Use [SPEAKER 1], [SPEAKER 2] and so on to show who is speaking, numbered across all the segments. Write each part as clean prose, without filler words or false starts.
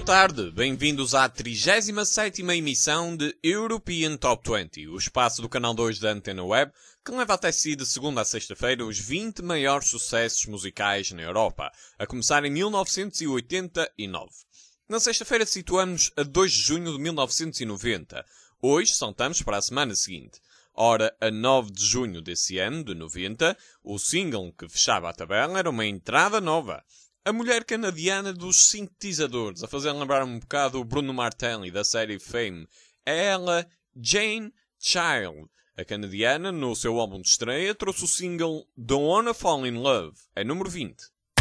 [SPEAKER 1] tarde, bem-vindos à 37ª emissão de European Top 20, o espaço do canal 2 da Antena Web, que leva até si de segunda a sexta-feira os 20 maiores sucessos musicais na Europa, a começar em 1989. Na sexta-feira situamos a 2 de junho de 1990. Hoje saltamos para a semana seguinte. Ora, a 9 de junho desse ano, de 90, o single que fechava a tabela era uma entrada nova. A mulher canadiana dos sintetizadores, a fazer lembrar um bocado o Bruno Martelli da série Fame, é ela, Jane Child. A canadiana, no seu álbum de estreia, trouxe o single Don't Wanna Fall in Love, é número 20.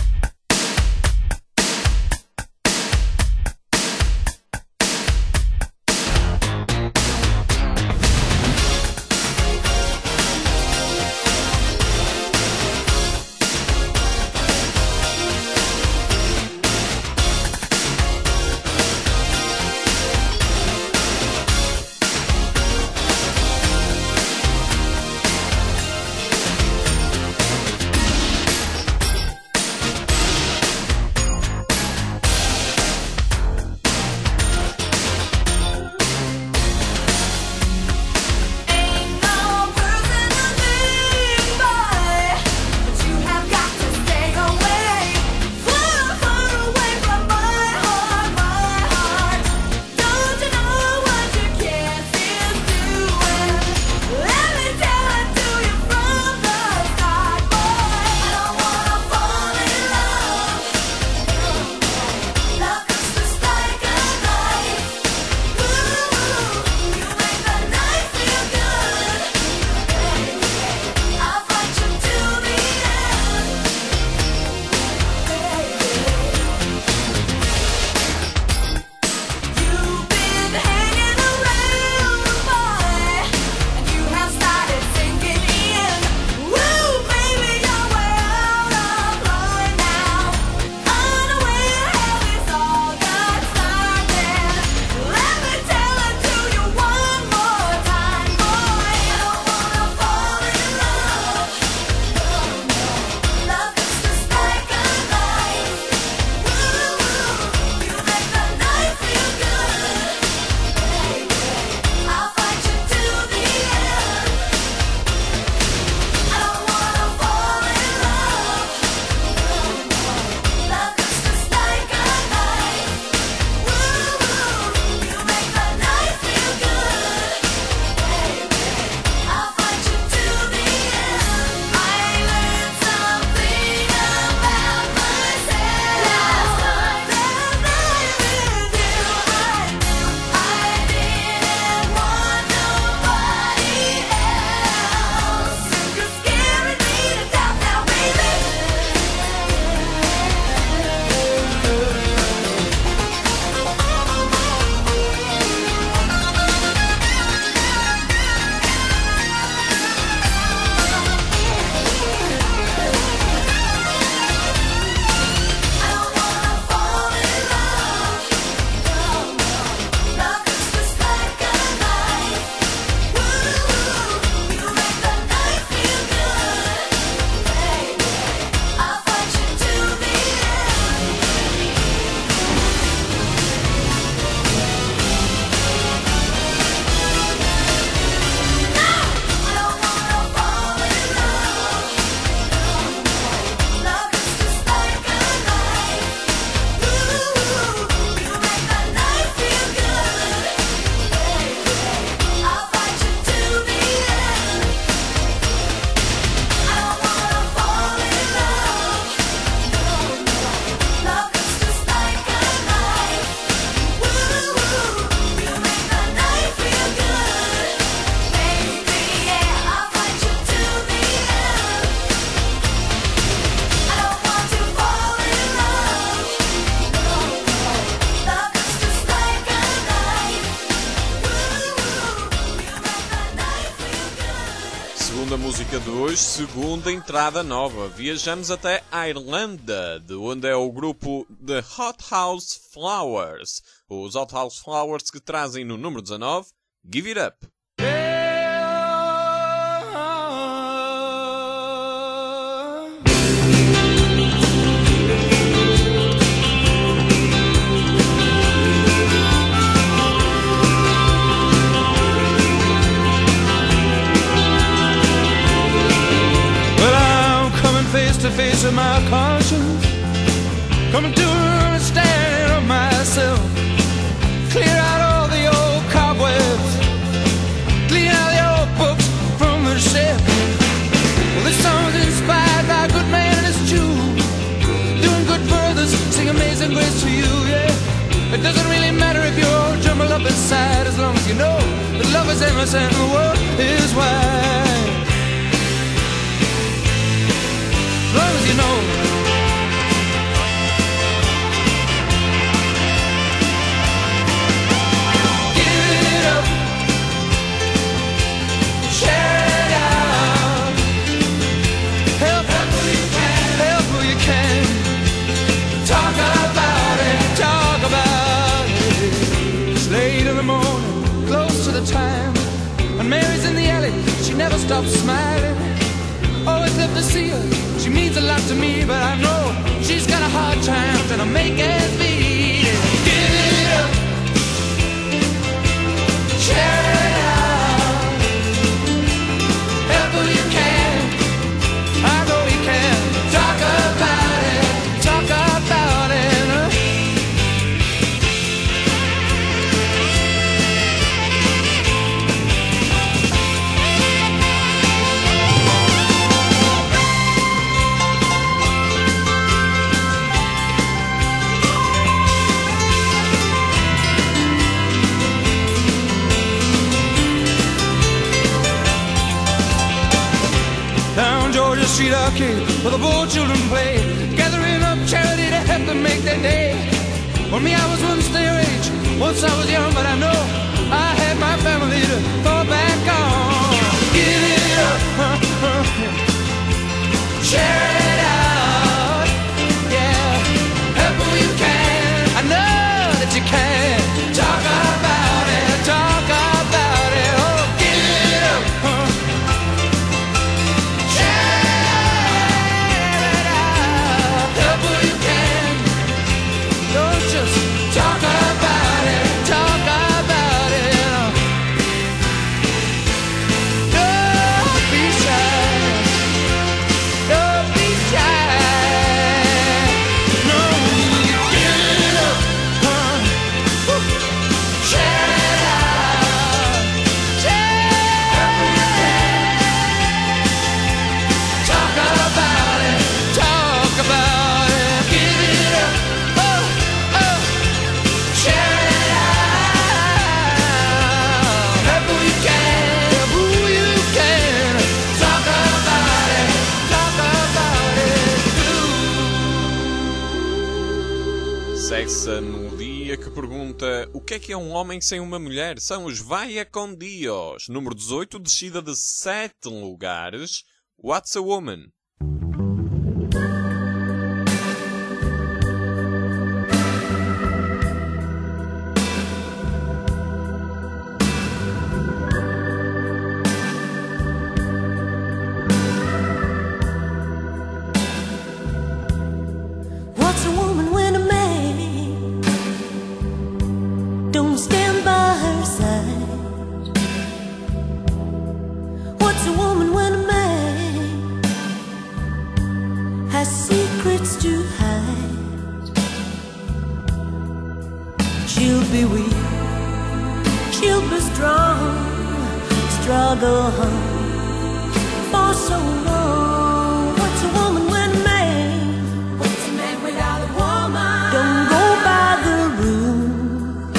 [SPEAKER 1] Música de hoje, segunda entrada nova. Viajamos até a Irlanda, de onde é o grupo The Hot House Flowers. Os Hot House Flowers que trazem no número 19, Give It Up.
[SPEAKER 2] face of my conscience, coming to an understanding of myself. Clear out all the old cobwebs, clean out the old books from the shelf. Well, this song's inspired by a good man and his Jew, doing good for others, sing Amazing Grace to you, yeah. It doesn't really matter if you're all jumbled up inside, as long as you know that love is endless and the world is wide. As long as you know. Give it up, share it out, help who you can, help who you can. Talk about it, talk about it. It's late in the morning, close to the time, and Mary's in the alley, she never stops smiling. Always love to see her, she means a lot to me, but I know she's got a hard time trying to make ends meet. Give it up, share it out, help who you can, I know you can. Talk about it, talk about it. Down Georgia Street Arcade, where the poor children play, gathering up charity to help them make their day. For me, I was once their age, once I was young, but I know I had my family to fall back on. Give it up, share it out, yeah, help who you can, I know that you can. Talk about it, talk about it, oh, give it up, talk about it, talk about it. Don't be shy, don't be shy. No, you give it up, share it out, share it. Talk about it, talk about it. Give it up, oh, oh. Share it out, help who you can, who you can. Talk about it, too.
[SPEAKER 1] Segue-se no dia que pergunta: o que é um homem sem uma mulher? São os Vaya con Dios. Número 18, descida de 7 lugares. What's a Woman?
[SPEAKER 3] What's a woman when a man don't stand by her side? What's a woman when a man has secrets to hide? She'll be weak, she'll be strong, struggle on for so long. What's a woman when a man without a woman don't go by the rule?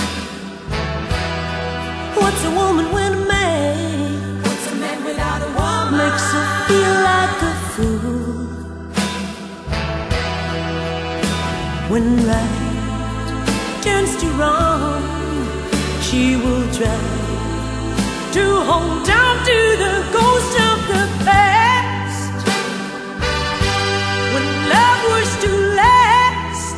[SPEAKER 3] What's a woman when a man without a woman makes her feel like a fool? When right turns to wrong, she will try to hold on to the ghost of the past. When love was to last,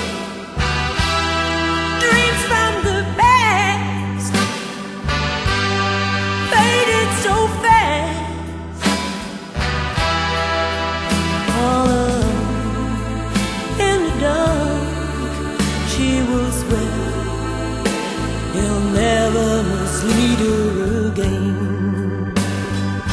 [SPEAKER 3] dreams from the past faded so fast. All alone in the dark, she will swear he'll never mislead her again.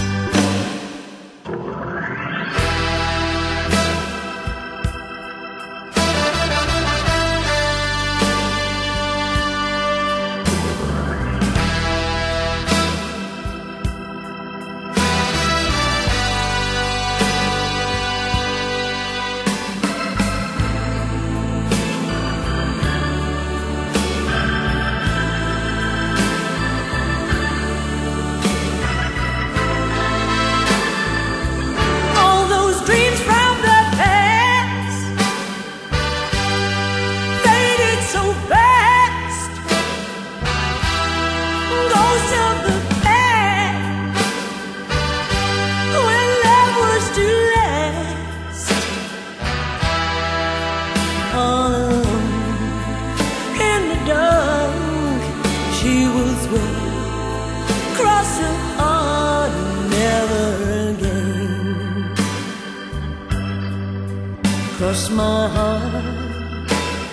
[SPEAKER 3] closer, oh, never again. Cross my heart,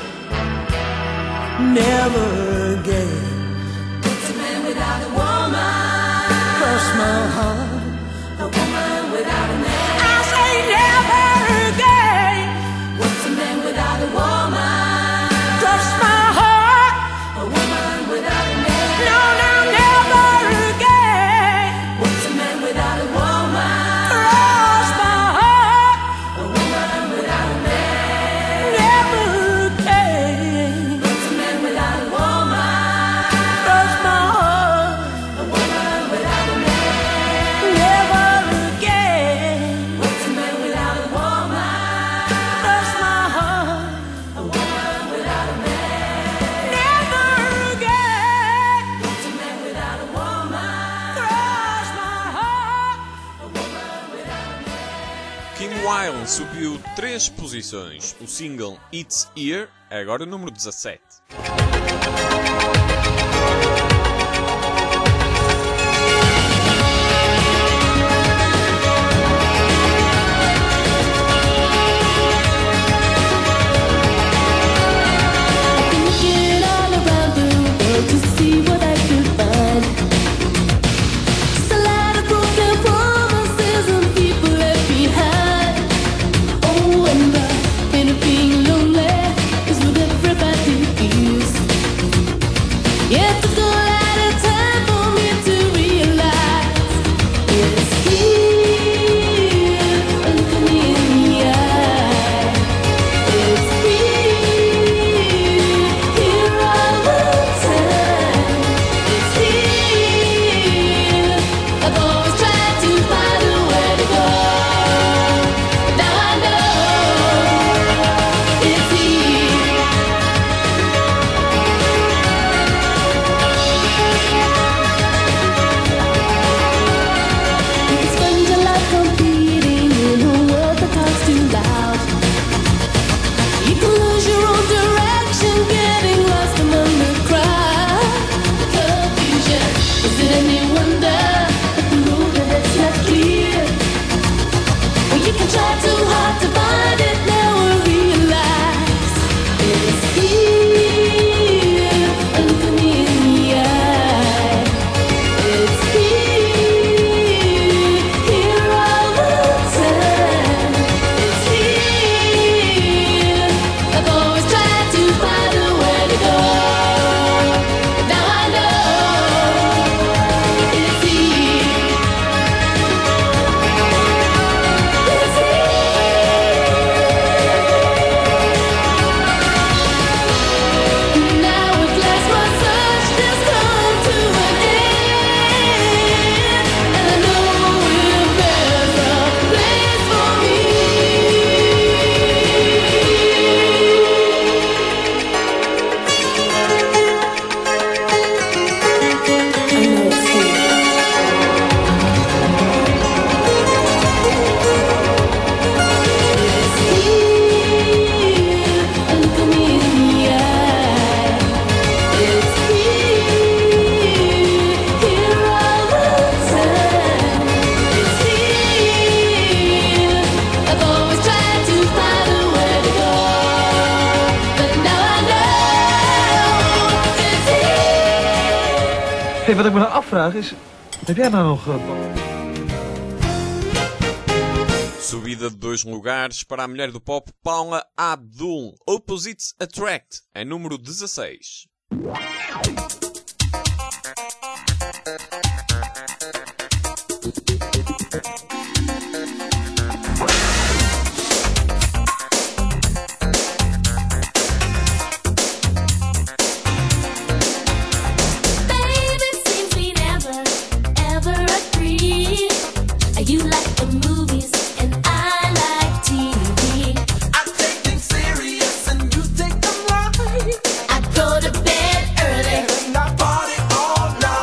[SPEAKER 3] never again. What's a man without a woman? Cross my heart, a woman without a man. I say never again. What's a man without a woman? Cross my heart, a woman without a man. No, no, never again. What's a man without a woman? Cross my heart, a woman without a man. Never again. What's a man without a woman? Cross my heart, a woman without a man. Never again. What's a man without a woman? Cross my heart, a woman without a man. Never again. What's a man without a woman? Cross my heart, a woman without a man.
[SPEAKER 1] Kim Wilde subiu 3 posições. O single It's Here é agora o número 17.
[SPEAKER 3] Looking all around the world to see what I could find. Just a lot of broken promises and people left behind. Oh, and the pain of being lonely is what everybody feels. Yeah, it took a lot of time for me to realize it's here. Look me in the eye. It's here all the time. It's here. I've always tried to find a way to go. Now I know it's here. You can spend your life competing in a world that talks too loud. You can lose your own direction, getting lost among the crowd. Confusion, is it any wonder that the road ahead's not clear? Well, you can try too hard to find it, now I realize it's here. Look me in the eye. It's here all the time. It's here. I've always tried to find a way to go. Now I know it's here. It's here. Now at last my search has come to an end, and I know if there's a place for me. I know it's here. It's here. Look me in the eye. It's here all the time. It's here. I've always tried to find a way to go, but now I know it's here.
[SPEAKER 4] Hey, wat ik me nou afvraag is, heb jij nou nog...
[SPEAKER 1] Subida de 2 lugares para a mulher do pop Paula Abdul. Opposites Attract é número 16.
[SPEAKER 3] Baby, seems we never, ever agree. You like the movies and I like TV.
[SPEAKER 2] I take things serious and you take them light.
[SPEAKER 3] I go to bed early.
[SPEAKER 2] And I party all night.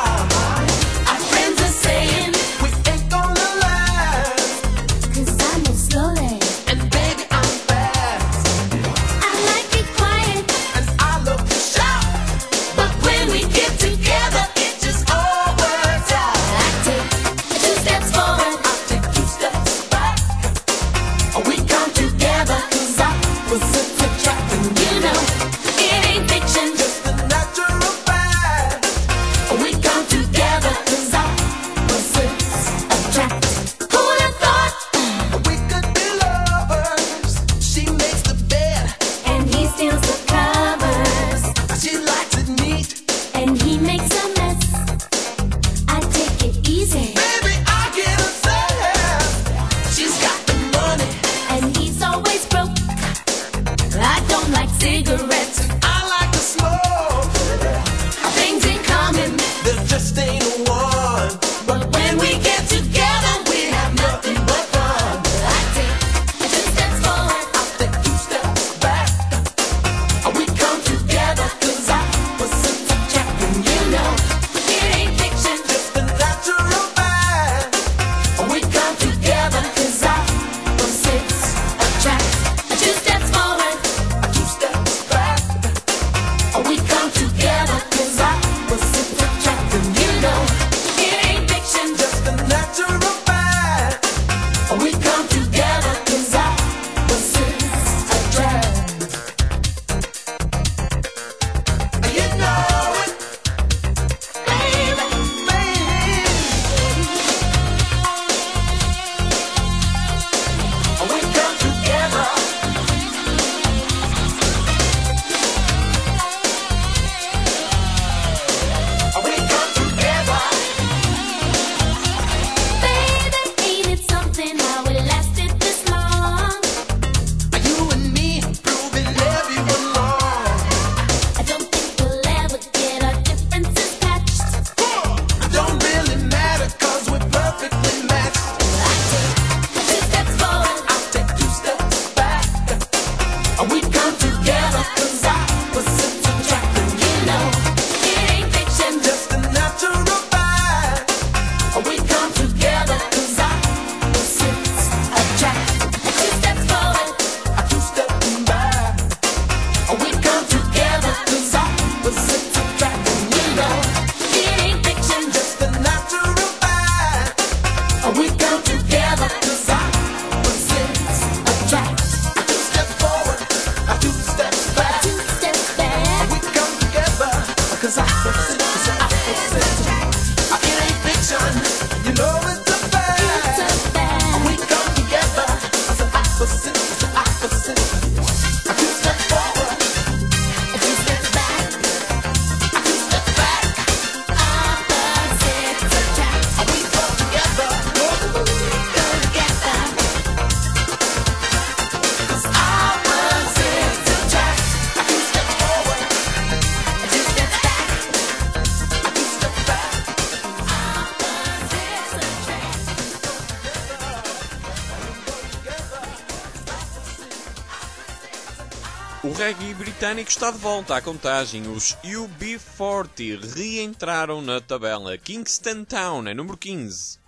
[SPEAKER 1] O reggae britânico está de volta à contagem. Os UB40 reentraram na tabela. Kingston Town é número 15.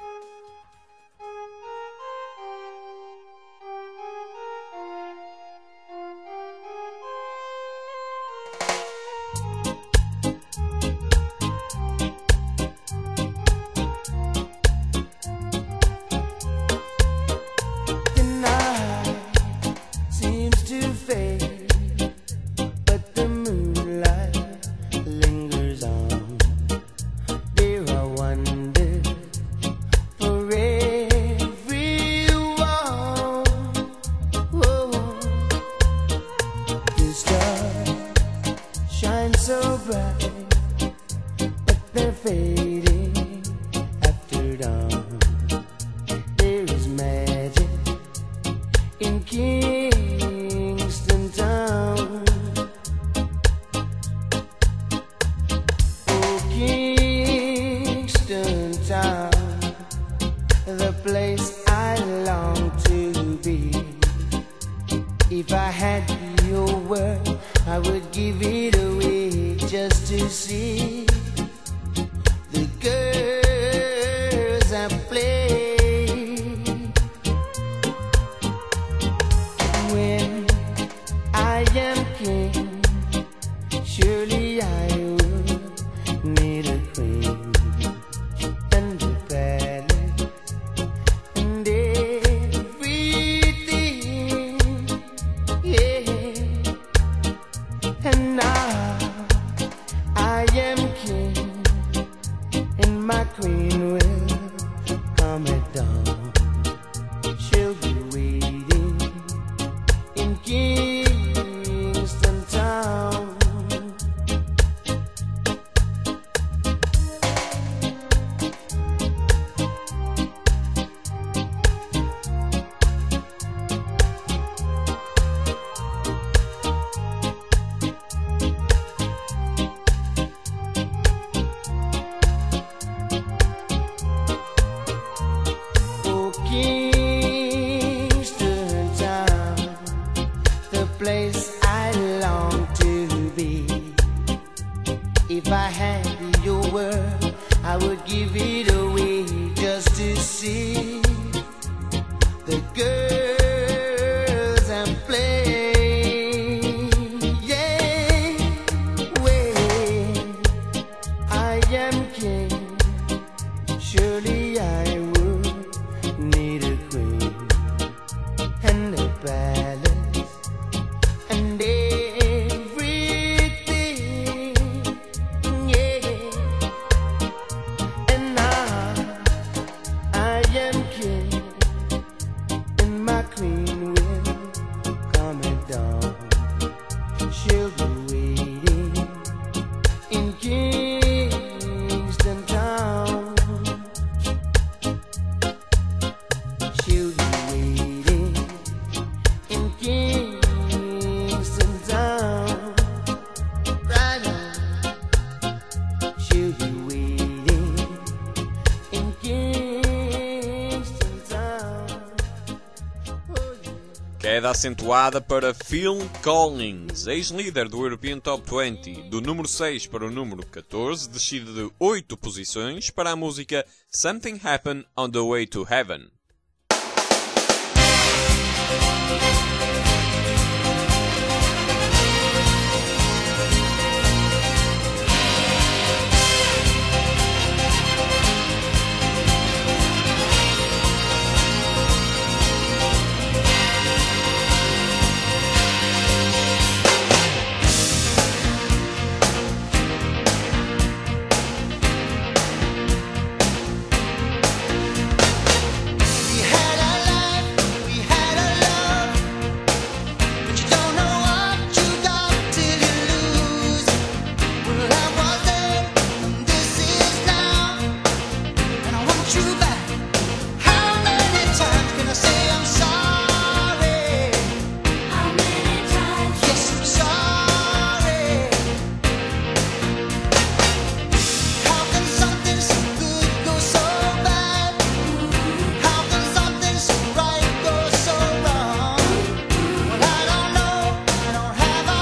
[SPEAKER 1] Queda acentuada para Phil Collins, ex-líder do European Top 20, do número 6 para o número 14, descida de 8 posições para a música Something Happened on the Way to Heaven.
[SPEAKER 5] Have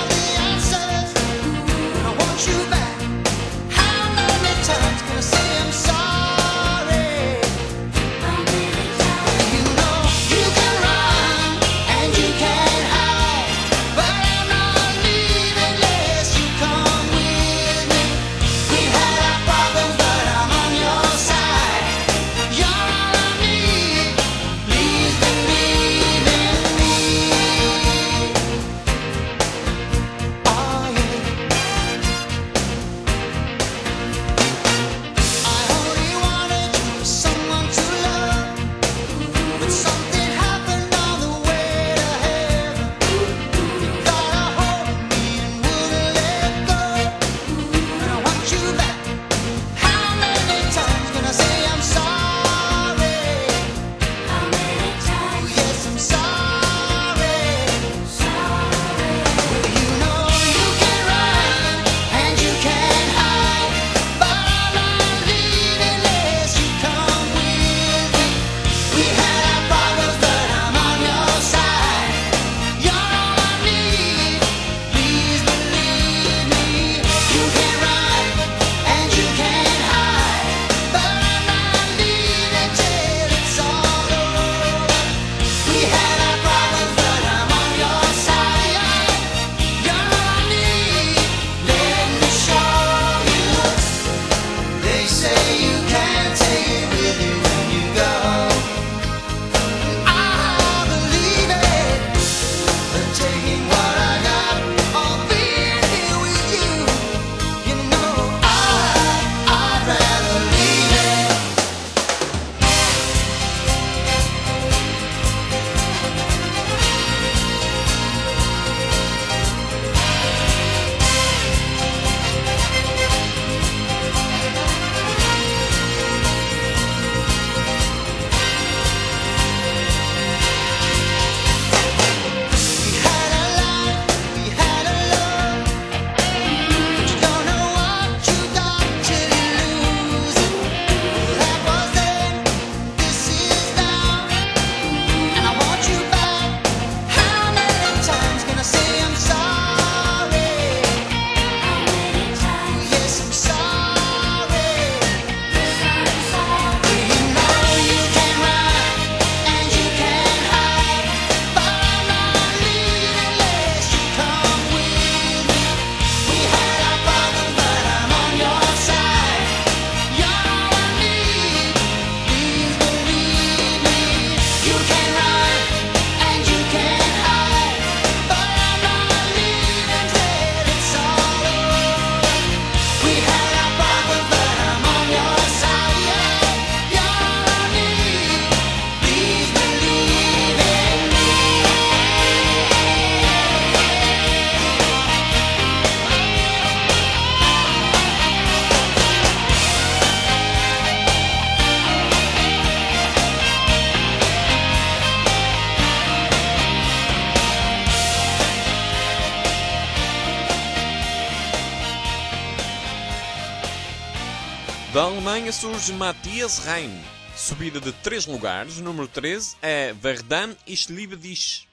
[SPEAKER 1] Alemanha surge Matthias Reim. Subida de 3 lugares, número 13 é Verdammt, ich liebe dich.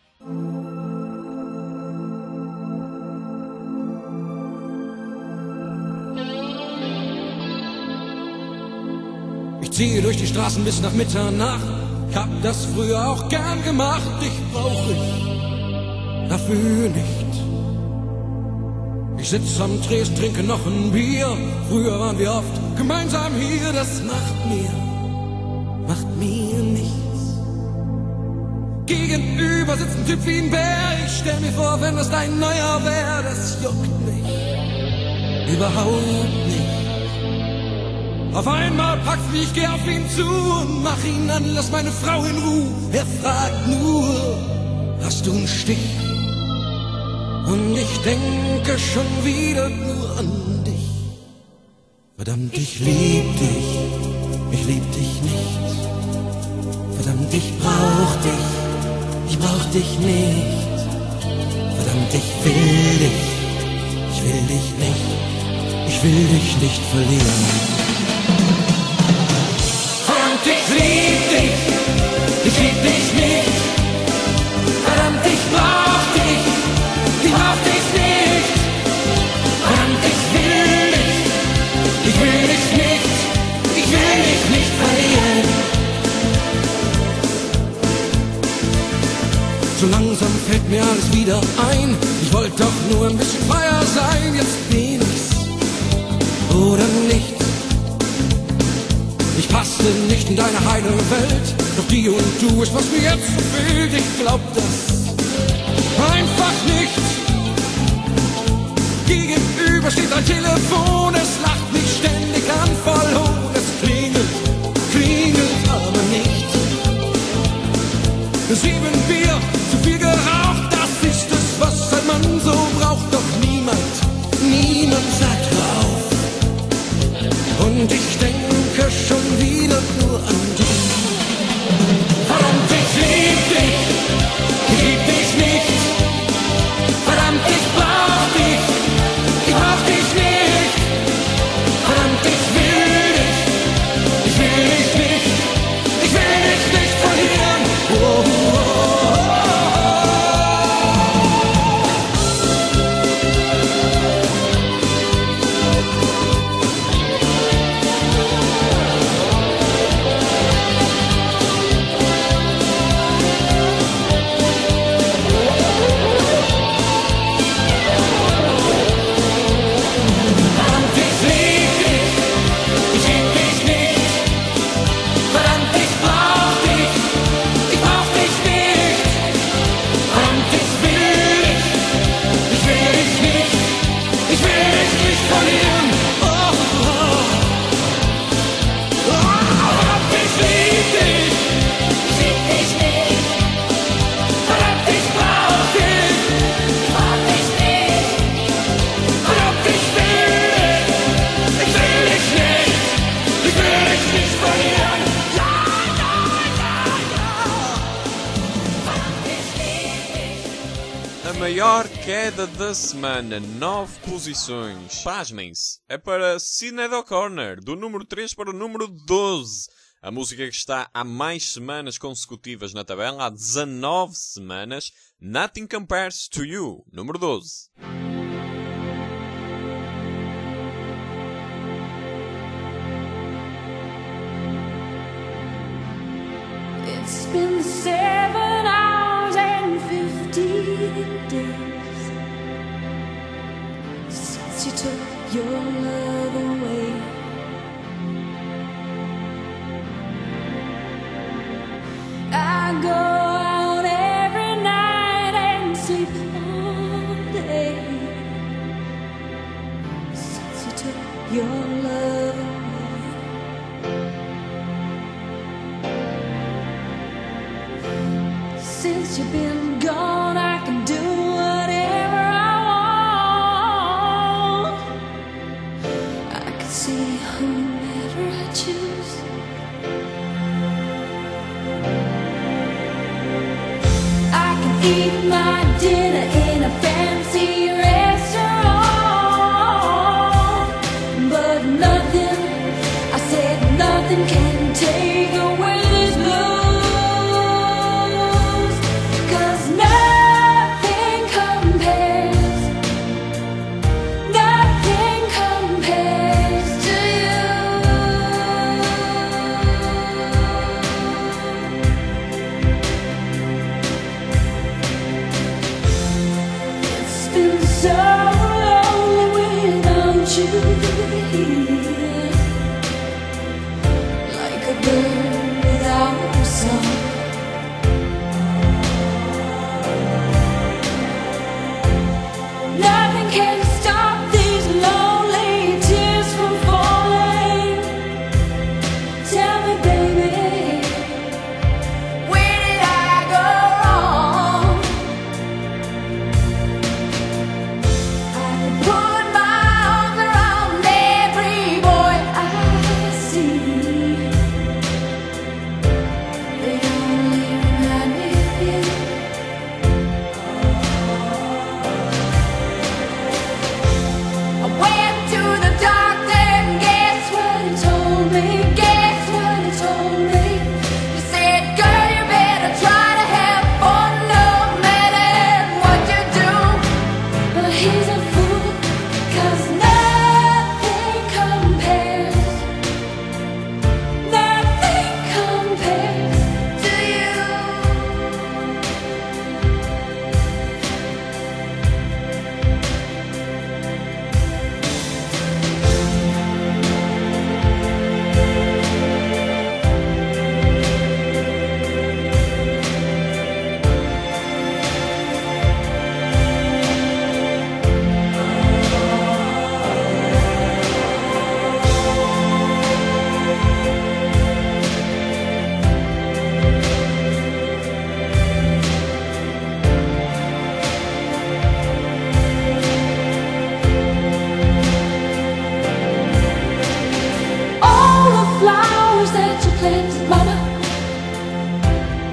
[SPEAKER 2] Ich ziehe durch die Straßen bis nach Mitternacht. Hab das früher auch gern gemacht. Dich brauch ich dafür nicht. Ich sitz am Tresen, trinke noch ein Bier. Früher waren wir oft gemeinsam hier. Das macht mir nichts. Gegenüber sitzt ein Typ wie ein Bär. Ich stell mir vor, wenn das dein neuer wär. Das juckt mich überhaupt nicht. Auf einmal packt's mich, ich geh auf ihn zu und mach ihn an, lass meine Frau in Ruhe. Er fragt nur, hast du einen Stich? Und ich denke schon wieder nur an dich. Verdammt, ich lieb dich nicht. Verdammt, ich brauch dich nicht. Verdammt, ich will dich nicht. Ich will dich nicht verlieren. Ich lieb dich nicht. Verdammt, ich brauch dich nicht. Verdammt, ich will dich nicht verlieren. So langsam fällt mir alles wieder ein. Ich wollte doch nur ein bisschen freier sein. Jetzt bin ich's oder nichts. Ich passe nicht in deine heile Welt, doch die und du ist, was mir jetzt so fehlt. Ich glaub das einfach nicht. Gegenüber steht ein Telefon, es lacht mich ständig an, voll hoch. Es klingelt aber nicht. 7 Bier, zu viel geraucht, das ist es, was ein Mann so braucht. Doch niemand sagt drauf. Und ich denke schon wieder nur an dich. Verdammt, ich lieb dich nicht. Verdammt, ich brauch dich nicht. Verdammt, ich will dich nicht verlieren. Oh, oh, oh.
[SPEAKER 1] Maior queda da semana, 9 posições. Pasmem-se, é para Sinéad O'Connor, do número 3 para o número 12. A música que está há mais semanas consecutivas na tabela, há 19 semanas, Nothing Compares to You, número 12.
[SPEAKER 3] It's been 7 hours and 15 days since you took your love away. I go out every night and sleep all day since you took your love away. Since you've been gone, I can do whatever I want. I can see whomever I choose. I can eat my dinner in a fancy restaurant, but nothing I said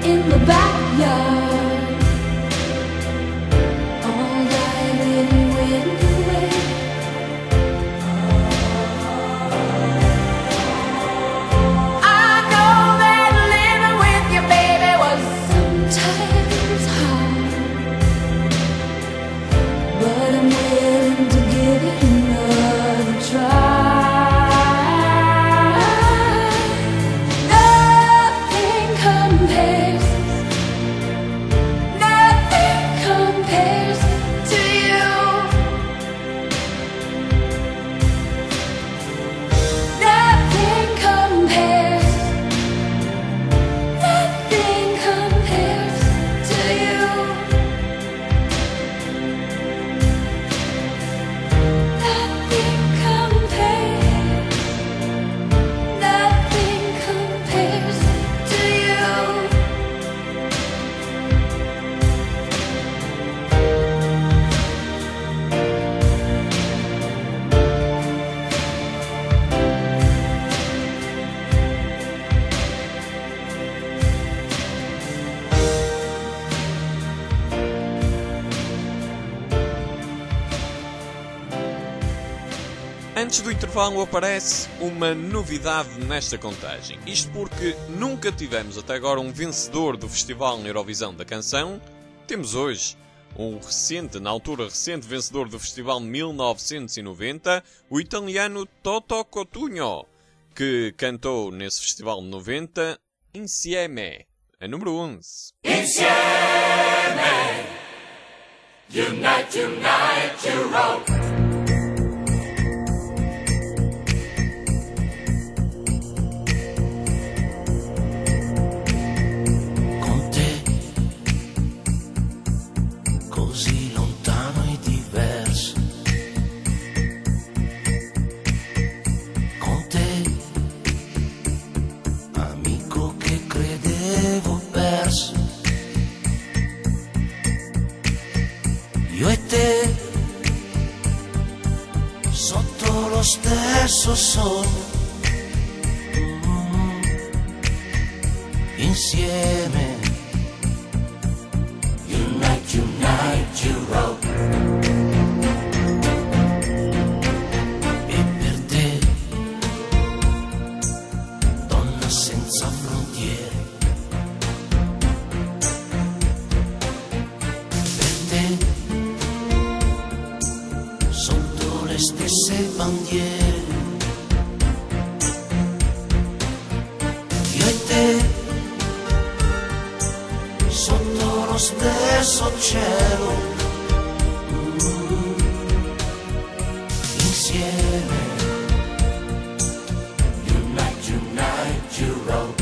[SPEAKER 3] in the backyard, all diving wind away. I know that living with your baby was sometimes hard, but I'm willing to give it another try.
[SPEAKER 1] Antes do intervalo aparece uma novidade nesta contagem. Isto porque nunca tivemos até agora um vencedor do Festival Eurovisão da Canção. Temos hoje um recente, na altura recente, vencedor do Festival de 1990, o italiano Toto Cutugno, que cantou nesse festival de 90 Insieme, a número 11.
[SPEAKER 5] Insieme, unite, unite, Europe.
[SPEAKER 6] Io e te, sotto lo stesso sole, insieme, unite, unite, Europe. E per te, donna senza frontiere, le stesse bandiere, io e te, sotto lo stesso cielo, insieme, unite, unite, Europe.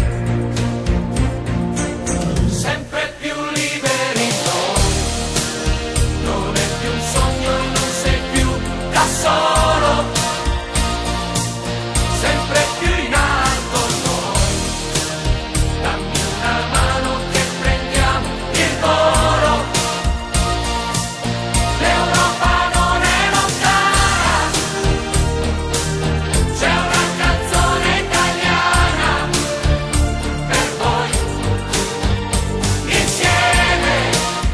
[SPEAKER 6] Sempre più liberi noi, non è più un sogno e non sei più da solo, sempre più in alto noi, dammi una mano che prendiamo il volo, l'Europa non è lontana, c'è una canzone italiana per voi, insieme,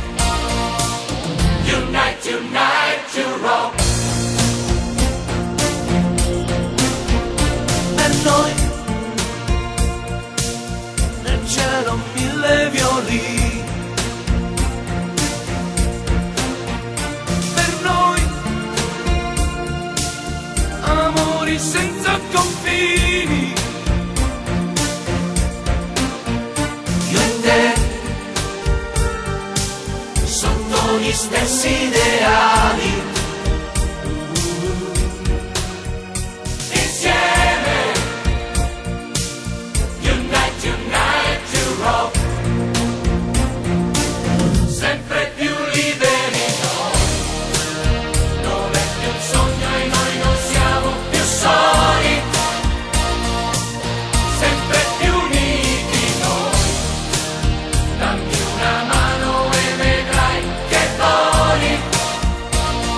[SPEAKER 6] unite, unite, Europe. Noi nel cielo mille violini, per noi amori senza confini, io e te sotto gli stessi ideali, sempre più liberi noi, non è più un sogno e noi non siamo più soli, sempre più uniti noi, dammi una mano e vedrai che voli,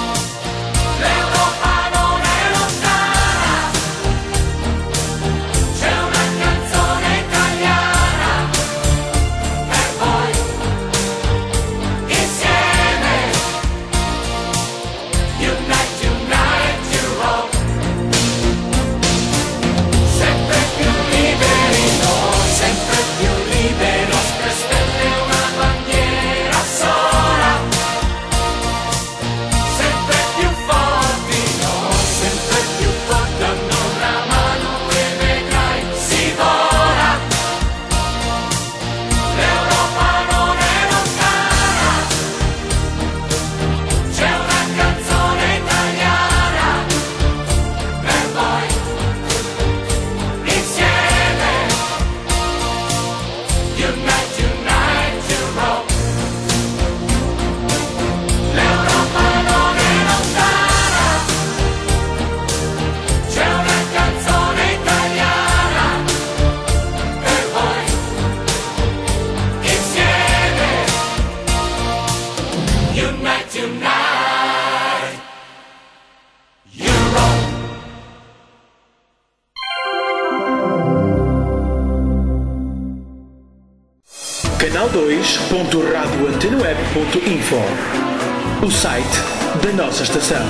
[SPEAKER 7] canal2.radioantenaweb.info, o site da nossa estação.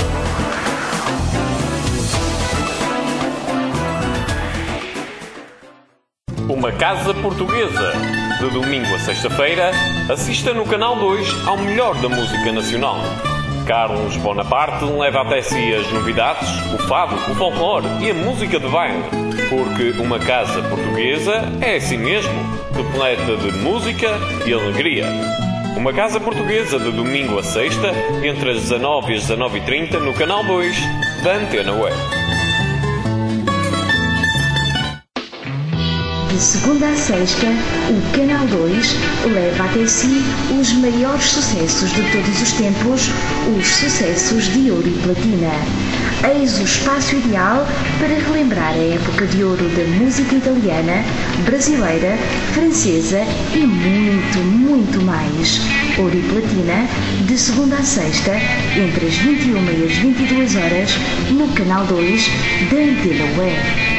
[SPEAKER 1] Uma Casa Portuguesa. De domingo a sexta-feira, assista no Canal 2 ao melhor da música nacional. Carlos Bonaparte leva até si as novidades, o fado, o folclore e a música de baile. Porque uma casa portuguesa é assim mesmo, repleta de música e alegria. Uma Casa Portuguesa de domingo a sexta, entre as 19 e as 19h30 no Canal 2 da Antena Web.
[SPEAKER 8] De segunda a sexta, o Canal 2 leva até si os maiores sucessos de todos os tempos, os sucessos de ouro e platina. Eis o espaço ideal para relembrar a época de ouro da música italiana, brasileira, francesa e muito, muito mais. Ouro e platina, de segunda a sexta, entre as 21 e as 22 horas, no Canal 2 da Antena Web.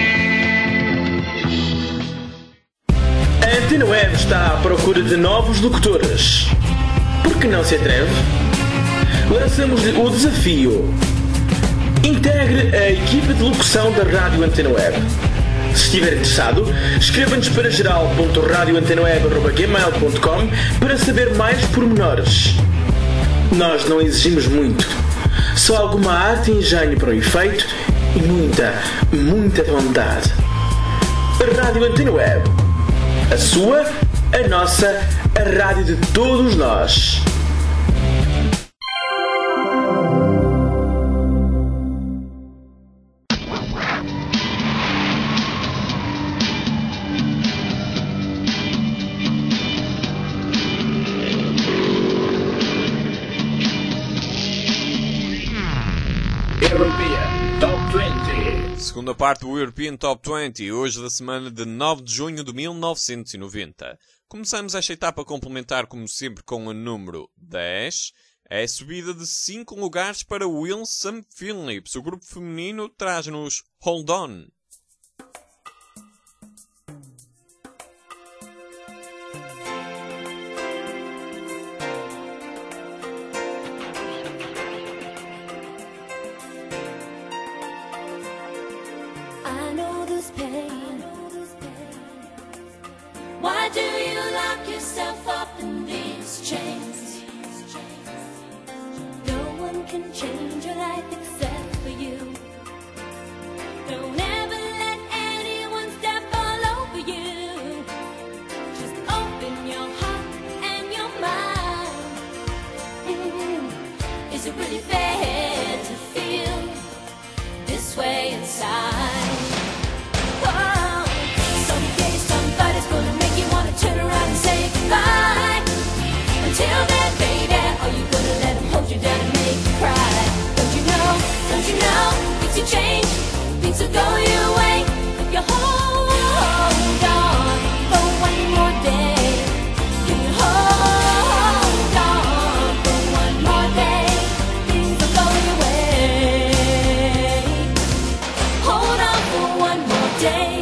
[SPEAKER 7] A Antena Web está à procura de novos locutores. Por que não se atreve? Lançamos-lhe o desafio. Integre a equipa de locução da Rádio Antena Web. Se estiver interessado, escreva-nos para geral.radioantenaweb@gmail.com para saber mais pormenores. Nós não exigimos muito. Só alguma arte e engenho para o efeito e muita, muita vontade. A Rádio Antena Web. A sua, a nossa, a rádio de todos nós.
[SPEAKER 9] European Top 20.
[SPEAKER 1] Segunda parte do European Top 20, hoje da semana de 9 de junho de 1990. Começamos esta etapa a complementar, como sempre, com o número 10. É a subida de 5 lugares para Wilson Phillips. O grupo feminino traz-nos Hold On.
[SPEAKER 3] Why do you lock yourself up in these chains? No one can change your life except for you. Don't ever let anyone step all over you. Just open your heart and your mind. Is it really fair to feel this way inside? Turn around and say goodbye. Until then, baby, are you gonna let him hold you down and make you cry? Don't you know, things will change, things will go your way. If you hold on for one more day, can you hold on for one more day? Things will go your way. Hold on for one more day.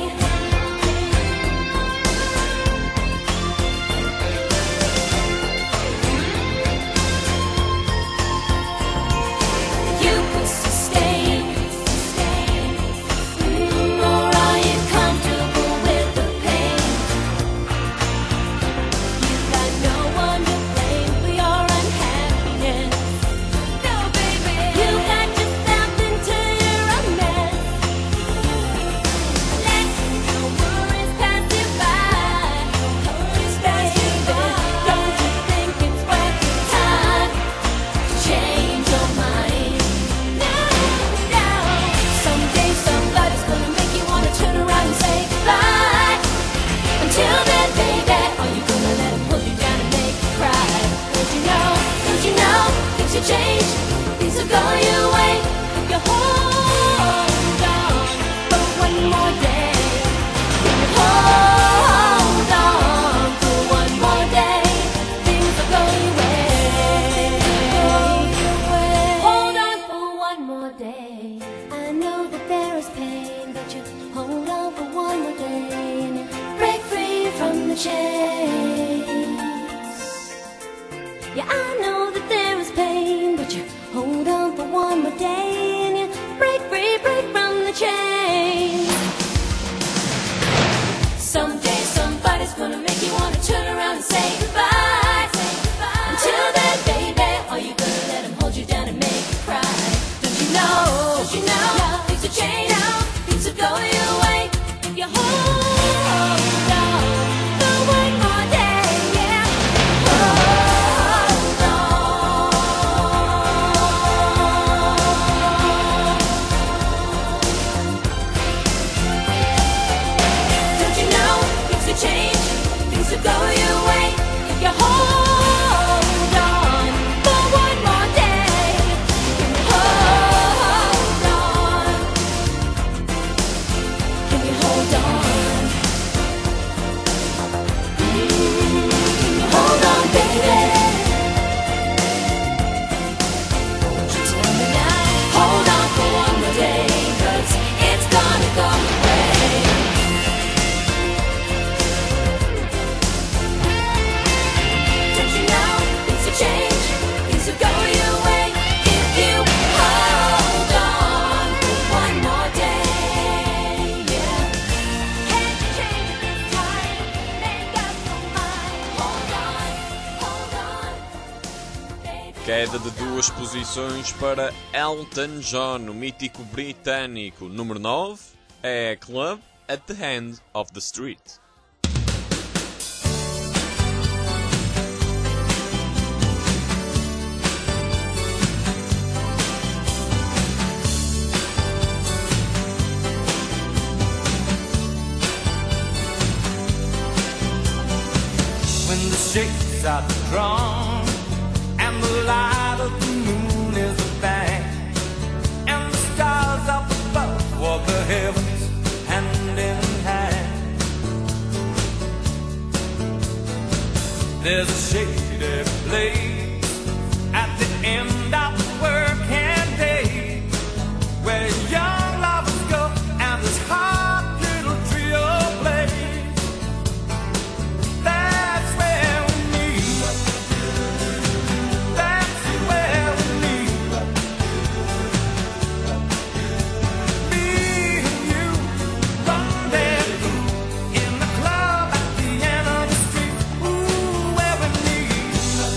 [SPEAKER 3] Change, things will go your way if you hold on for one more day. If you hold on for one more day, things will go your way. Hold on for one more day. I know that there is pain, but you hold on for one more day and you break free from the chain. Yeah, I know that there is pain, but you hold on for one more day and you break free, break from the chain. Someday somebody's gonna make you wanna turn around and say goodbye. Until then, baby, are you gonna let him hold you down and make you cry? Don't you know things will change, things will go your way if you hold on for one more day, yeah. Hold on. Don't you know things will change, things will go your way if you hold on for one more day. Hold on. Can you hold on? Can you hold on, baby? Just tell me now. Hold on for one more day, 'cause it's gonna go away. Don't you know things will change, things will go your way if you hold on for one more day, yeah. Can't you change it this time? Make up your mind. Hold on, baby.
[SPEAKER 1] Queda de 2 posições para Elton John, o mítico britânico. Número 9 é Club at the End of the Street.
[SPEAKER 2] When the shades are drawn and the light of the moon is bang, and the stars up above walk the heavens hand in hand. There's a shady place at the end of the working day, where young lovers go and this hot little trio plays. That's where we meet. That's where we meet. Me and you, rendezvous in the club at the end of the street. Ooh, where we meet.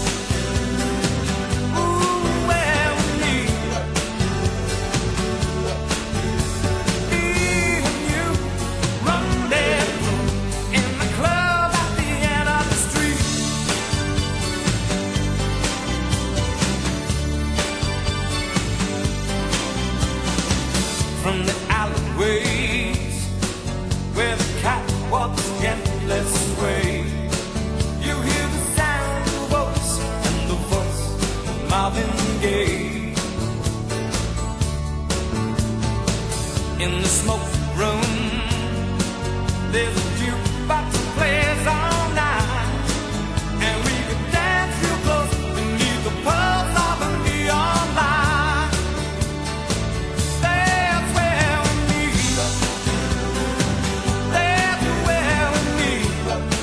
[SPEAKER 2] Ooh, where we meet. Me and you, rendezvous in the club at the end of the street. From the alleyways where the catwalks gently sway, you hear the sound of a voice and the voice of Marvin Gaye. In the smoke room, there's a jukebox that plays all night, and we could dance real close beneath the pulse of a neon light. That's where we meet. That's where we meet.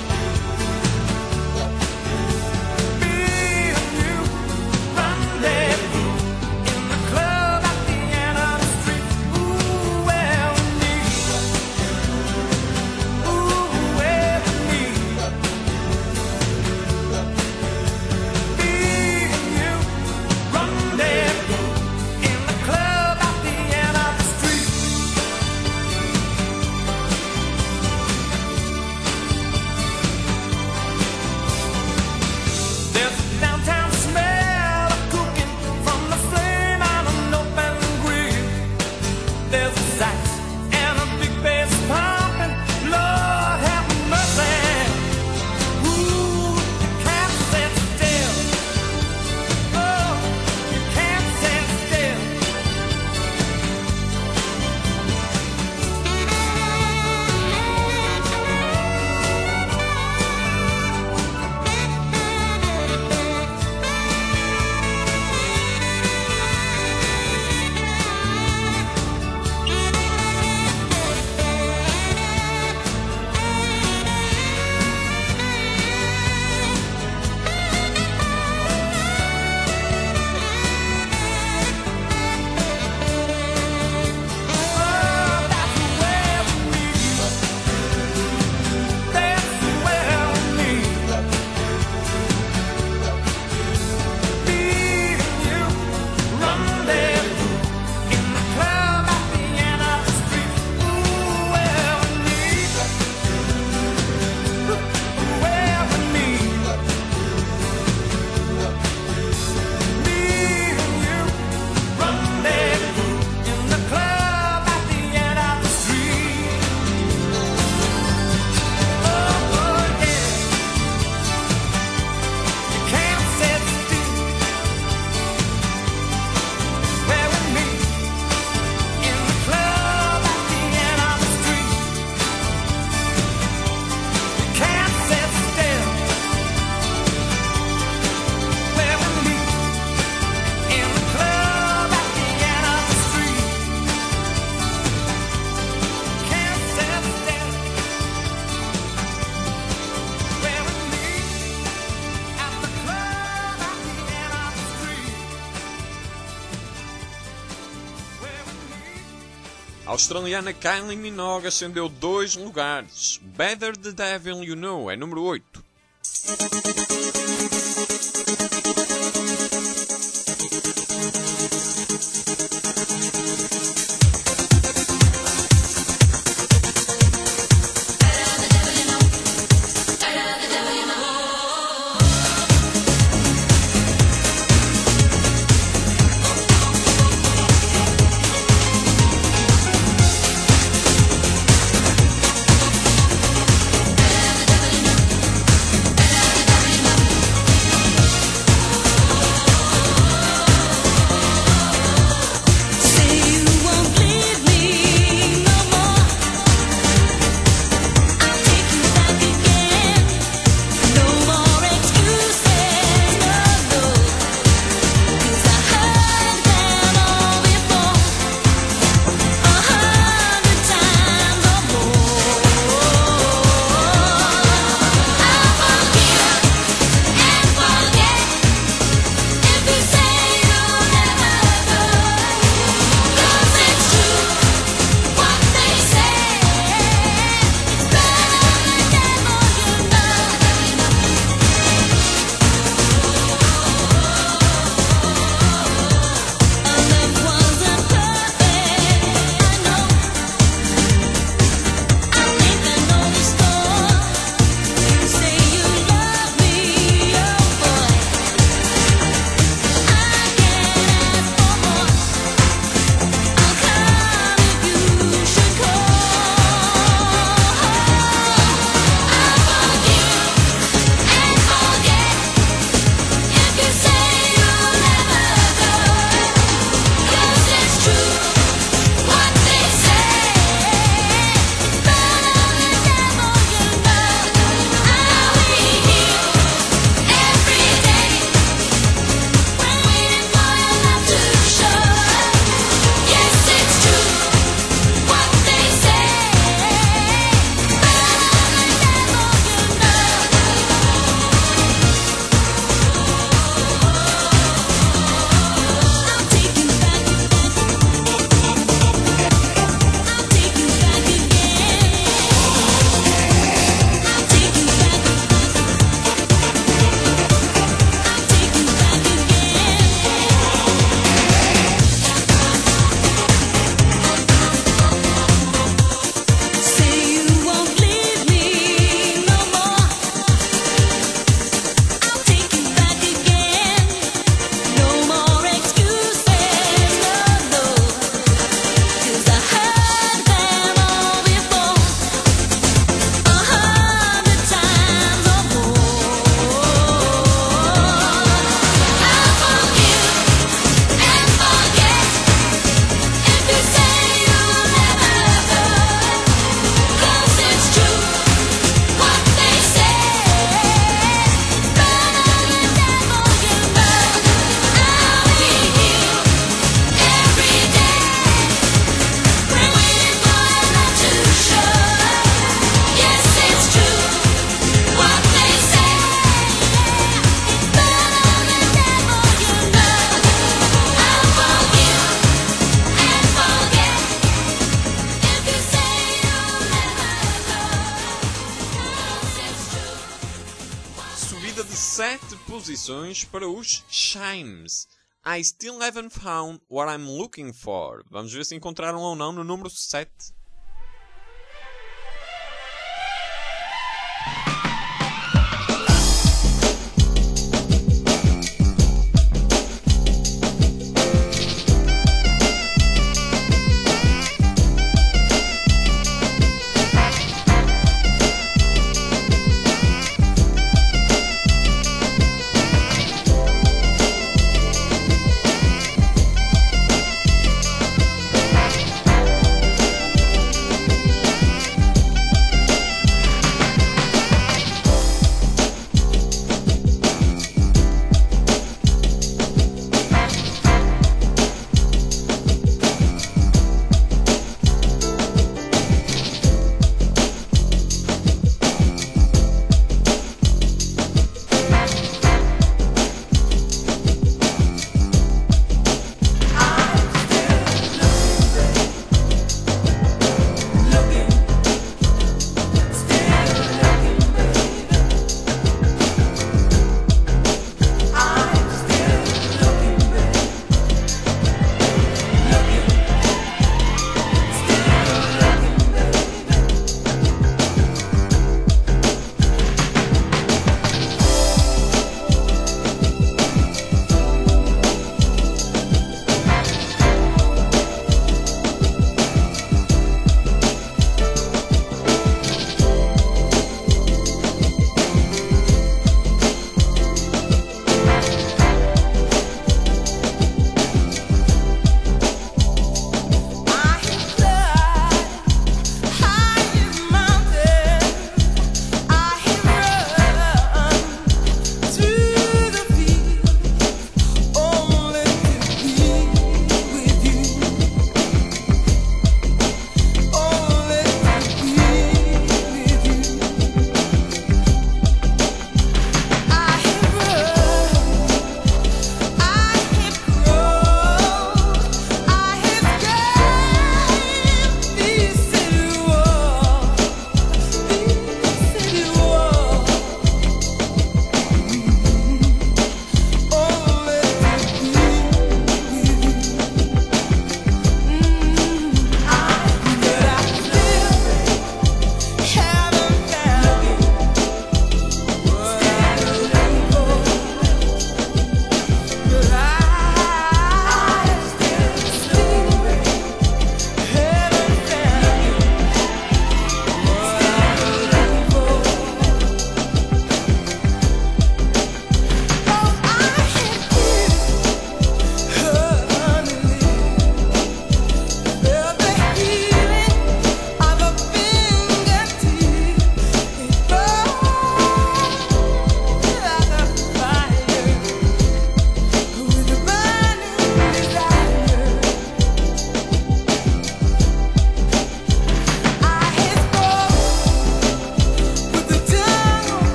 [SPEAKER 2] Me and you, rendezvous in the club at the end of the street. Ooh, where we meet. Ooh,
[SPEAKER 1] A australiana Kylie Minogue ascendeu 2 lugares. Better the Devil You Know é número 8. De 7 posições para os Chimes. I still haven't found what I'm looking for. Vamos ver se encontraram ou não no número 7.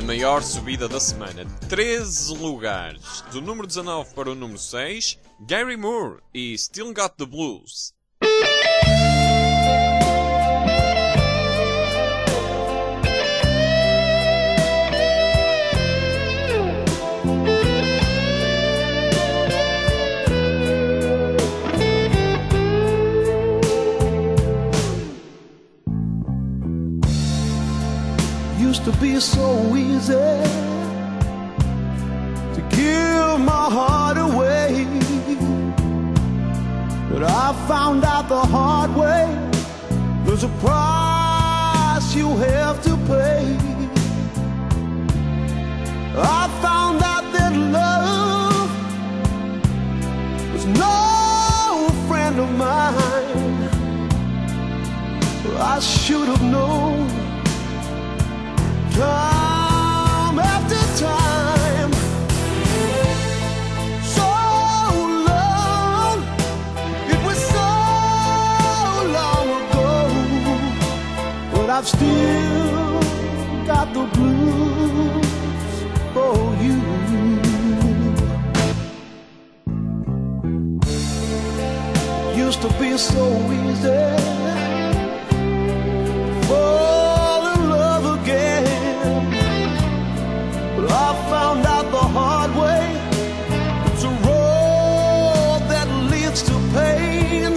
[SPEAKER 1] maior subida da semana. 13 lugares. Do número 19 para o número 6, Gary Moore e Still Got the Blues.
[SPEAKER 2] Used to be so easy to give my heart away, but I found out the hard way there's a price you have to pay. I found out that love was no friend of mine. I should have known time after time. So long, it was so long ago, but I've still got the blues for you. Used to be so easy fall in love again, but I found out the hard way it's a road that leads to pain.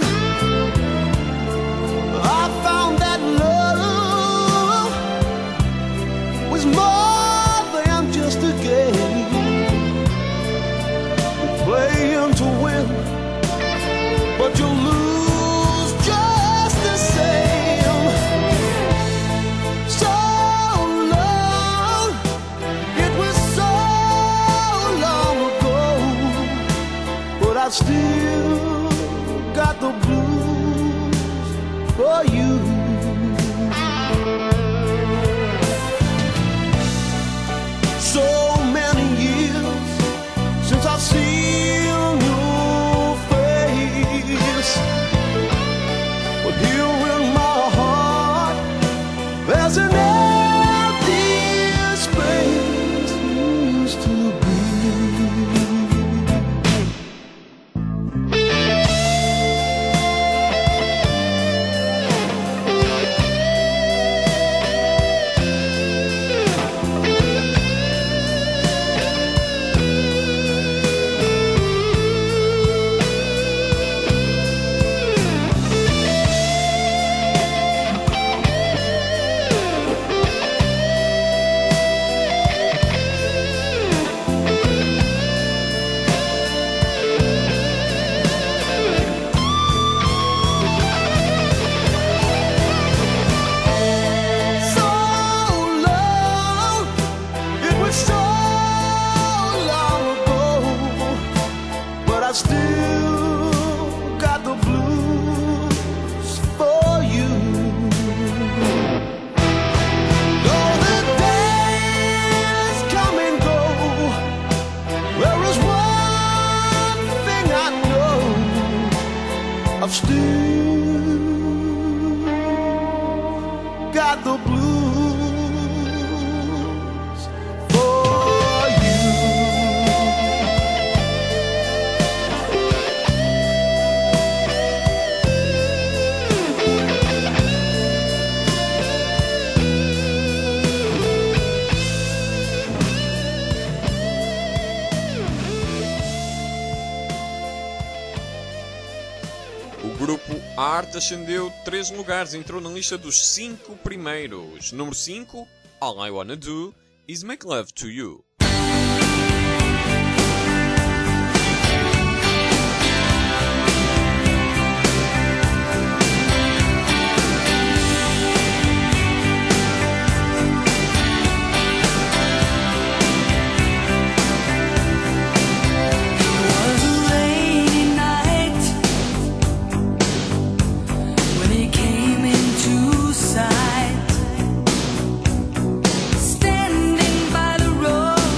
[SPEAKER 2] I found that love was more than just a game. You're playing to win, but you lose just the same. So long, it was so long ago, but I still got the blues for you. So many years since I've seen your face, but here in my heart there's an empty space used to be. I still got the blues for you. Though the days come and go, there is one thing I know, I've still got the blues.
[SPEAKER 1] O grupo Art ascendeu 3 lugares, entrou na lista dos 5 primeiros. Número 5, All I Wanna Do Is Make Love to You.
[SPEAKER 3] Standing by the road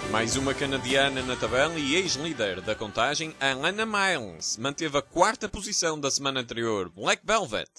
[SPEAKER 1] Mais uma canadiana na tabela e ex-líder da contagem, Alana Miles, manteve a 4ª posição da semana anterior, Black Velvet.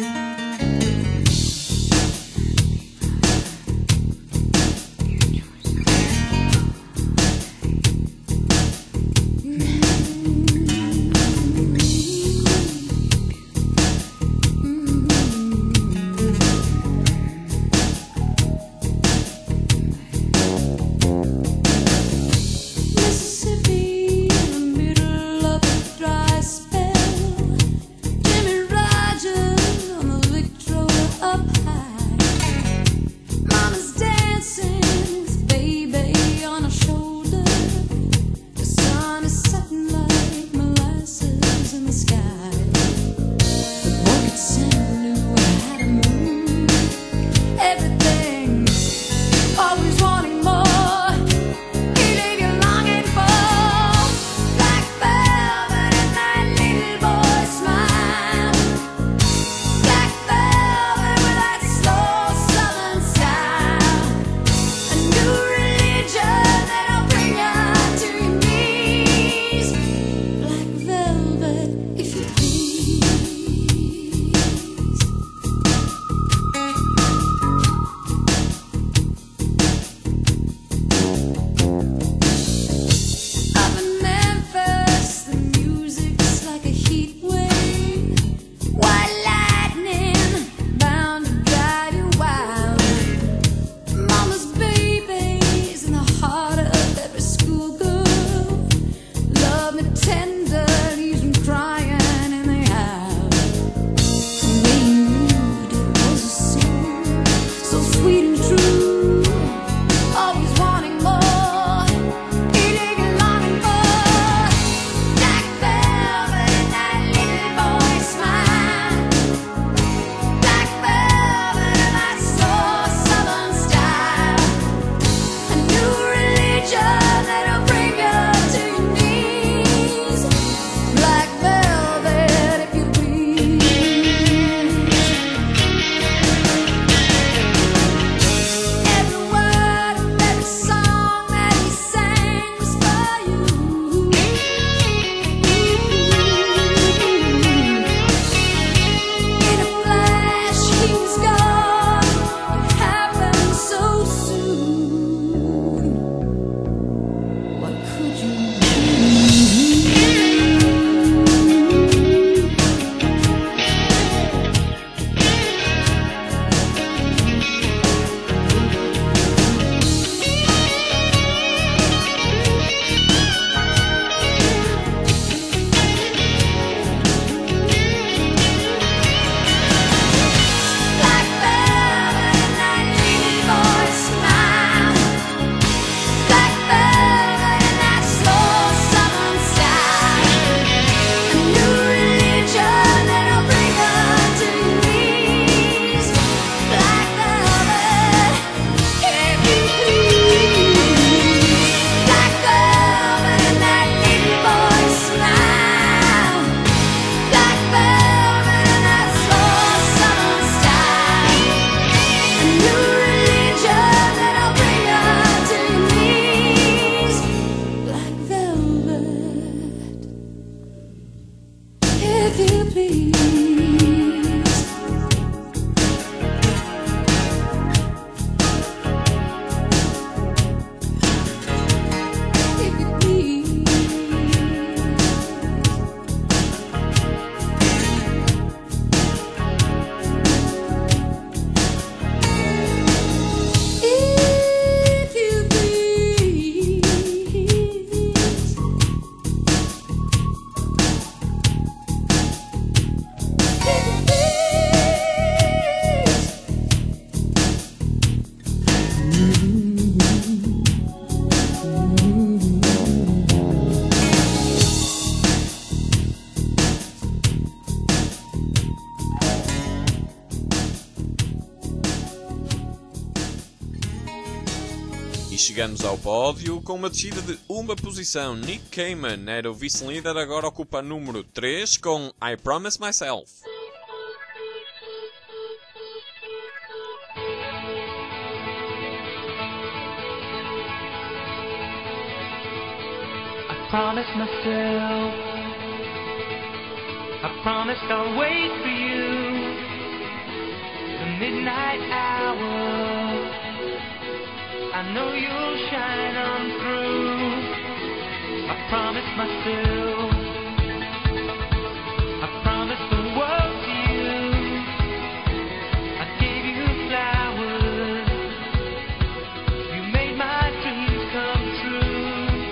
[SPEAKER 1] E chegamos ao pódio com uma descida de uma posição. Nick Cayman era o vice-líder, agora ocupa número 3 com I Promise Myself.
[SPEAKER 2] promised myself, I promised I'll wait for you, the midnight hour, I know you'll shine on through. I promised myself, I promised the world to you, I gave you flowers, you made my dreams come true.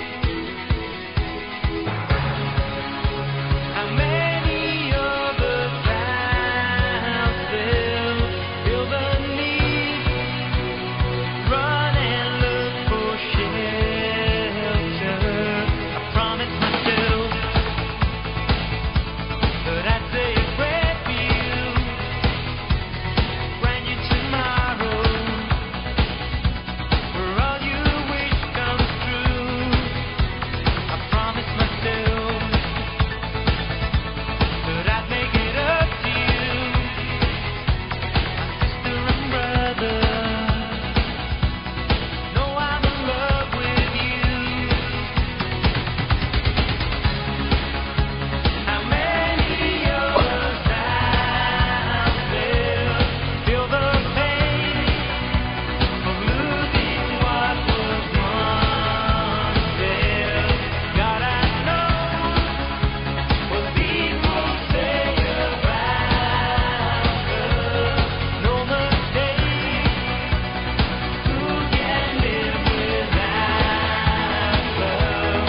[SPEAKER 2] How many other times they'll feel the need, run and look for shelter. I promised myself that I'd say a prayer for you, grant you tomorrow, where all you wish comes true. I promised myself that I'd make it up to you, my sister and brother. Know I'm in love with you. How many other times they'll feel the pain of losing what was once theirs? God, I know what people say about love. No mistake, who can live without love?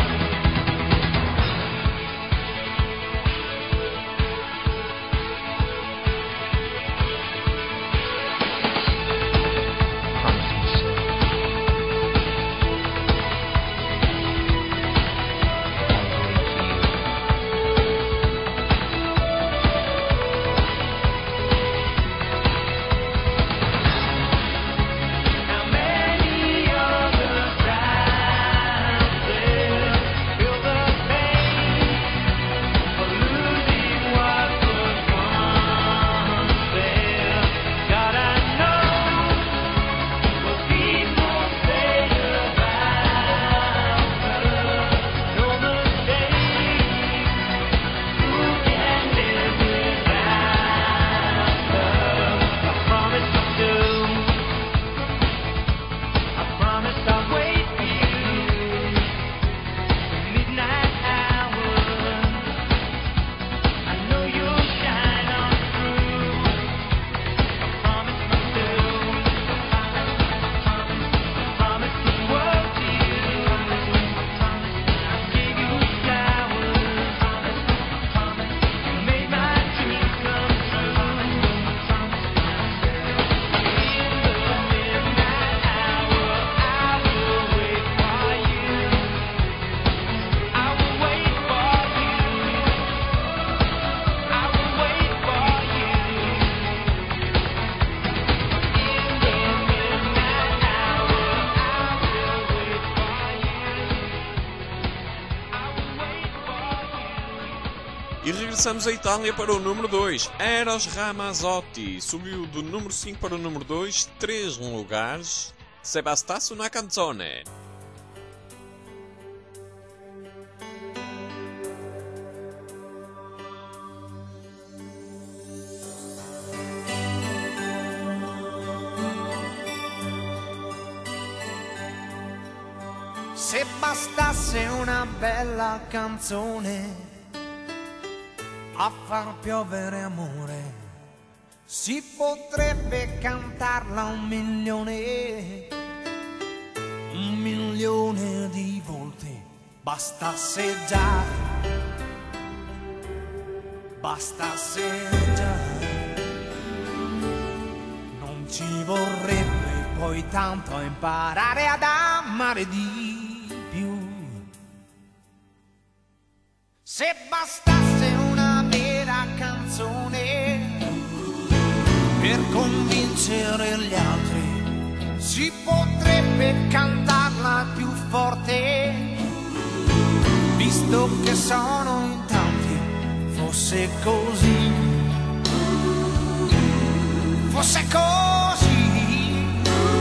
[SPEAKER 2] How many other times they'll feel the pain of losing what was once theirs? God, I know what people say about love. No mistake, who can live without love? I promised myself, I promised I'll wait for you, the midnight hour, I know you'll shine on through. I promised myself, I promised the world to you, I gave you flowers, you made my dreams come true. In the midnight hour, I will wait for you, I will wait for you, I will wait for you. In the midnight hour, I will wait for you, I will wait for you.
[SPEAKER 1] E regressamos à Itália para o número 2. Eros Ramazzotti subiu do número 5 para o número 2, 3 lugares. Se bastasse una canzone.
[SPEAKER 10] Se bastasse una bella canzone a far piovere amore, si potrebbe cantarla 1.000.000 di volte. Bastasse già, non ci vorrebbe poi tanto imparare ad amare di più. Se bastasse una vera canzone per convincere gli altri, si potrebbe cantarla più forte, visto che sono in tanti. Fosse così,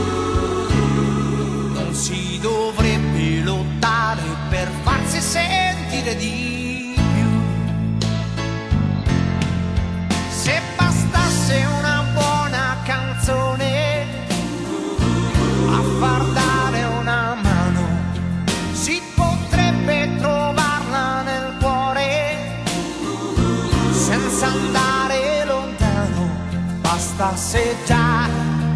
[SPEAKER 10] non si dovrebbe lottare per farsi sentire. dire di più. Se bastasse una buona canzone a far dare una mano, si potrebbe trovarla nel cuore senza andare lontano. Bastasse già,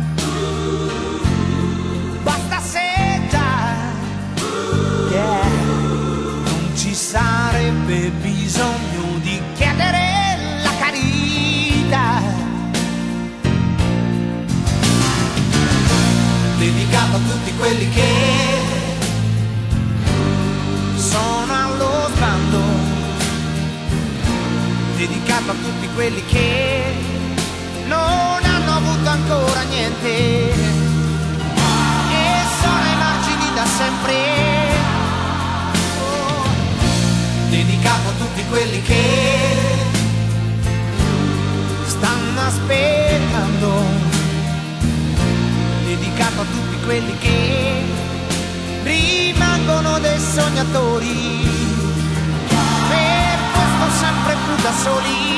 [SPEAKER 10] non ci sarebbe bisogno di chiedere la carità. Dedicato a tutti quelli che sono allo sbando, dedicato a tutti quelli che non hanno avuto ancora niente e sono ai margini da sempre. Dedicato a tutti quelli che stanno aspettando, dedicato a tutti quelli che rimangono dei sognatori, per questo sempre più da soli.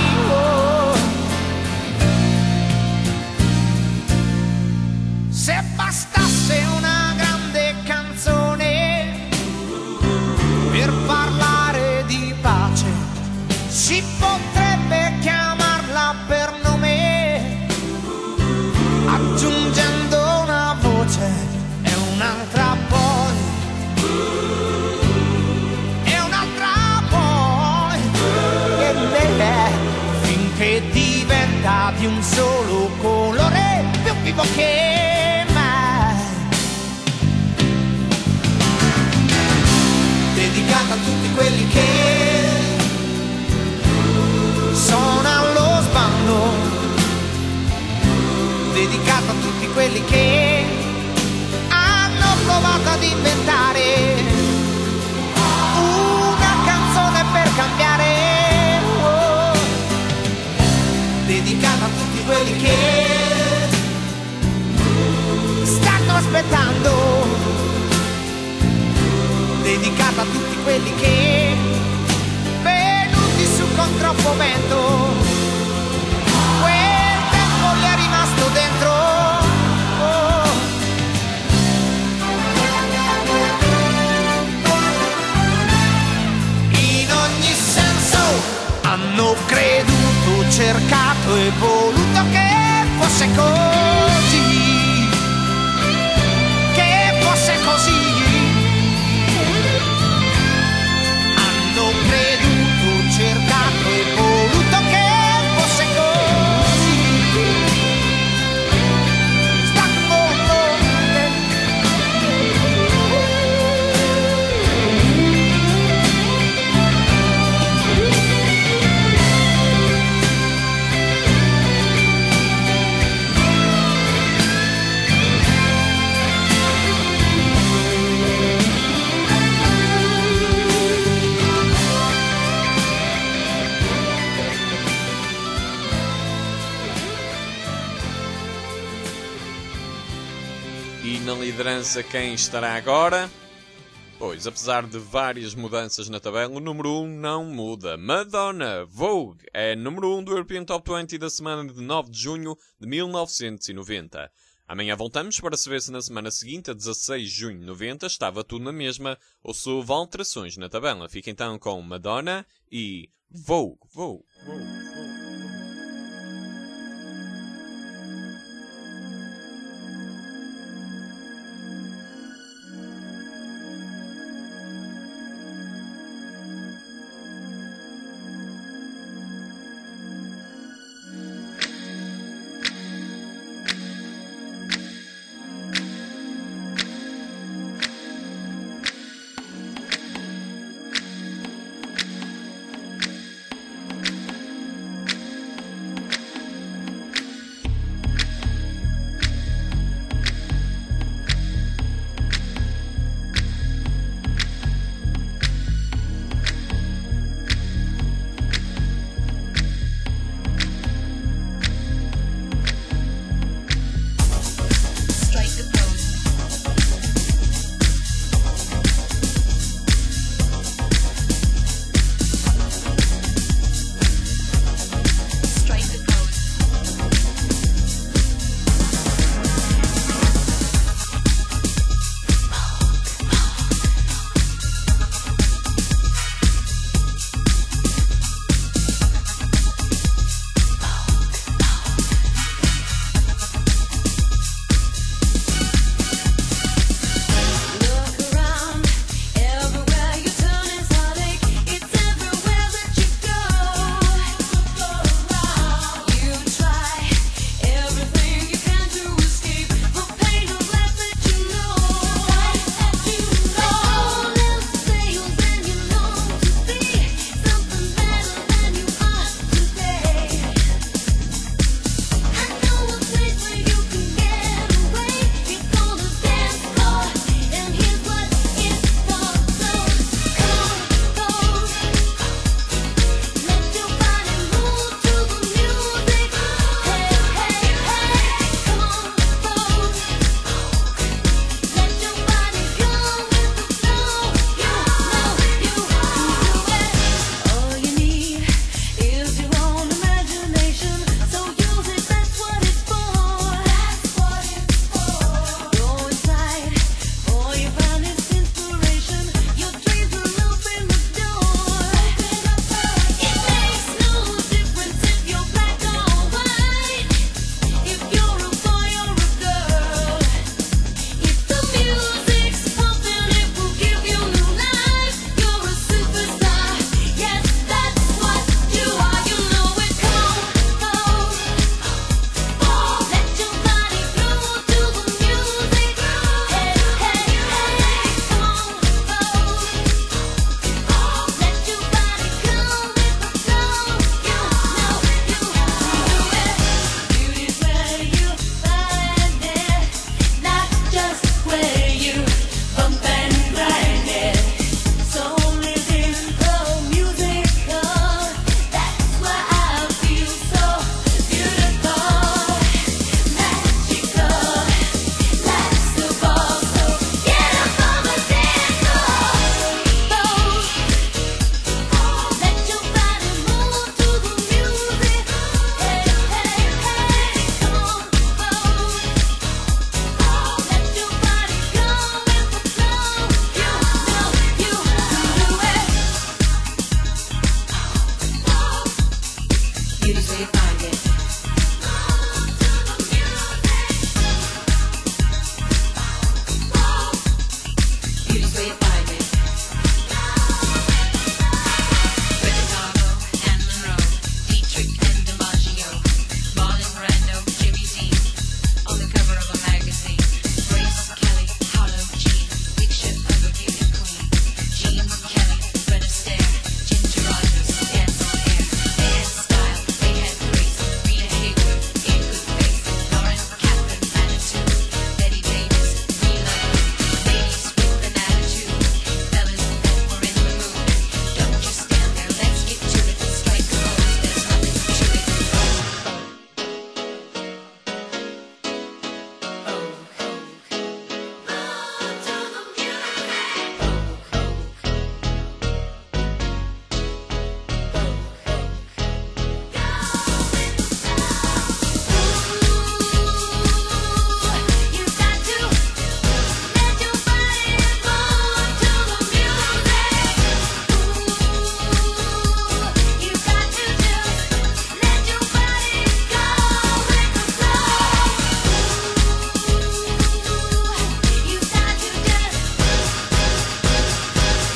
[SPEAKER 10] Se bastasse una grande canzone per parlare di pace, si potrebbe chiamarla per nome, aggiungendo una voce e un'altra poi, e un'altra poi, e finché diventa di un solo colore, più vivo che mai. Dedicato a tutti quelli che sono allo sbando, dedicato a tutti quelli che hanno provato ad inventare una canzone per cambiare. Dedicato a tutti quelli che stanno aspettando, dedicato a tutti quelli che venuti su con troppo vento, quel tempo gli è rimasto dentro. In ogni senso hanno creduto, cercato e voluto che fosse così, che fosse così. Hanno creduto, cercato e voluto che fosse così. Sta
[SPEAKER 1] E na liderança quem estará agora? Pois, apesar de várias mudanças na tabela, o número 1 não muda. Madonna, Vogue, é número 1 do European Top 20 da semana de 9 de junho de 1990. Amanhã voltamos para saber se na semana seguinte, a 16 de junho de 90, estava tudo na mesma ou se houve alterações na tabela. Fica então com Madonna e Vogue, Vogue, Vogue, Vogue.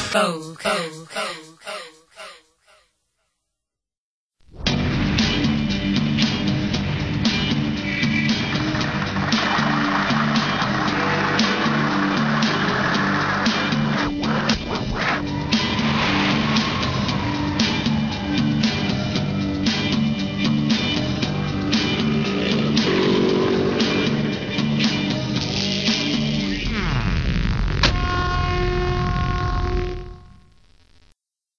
[SPEAKER 3] Go, go, go.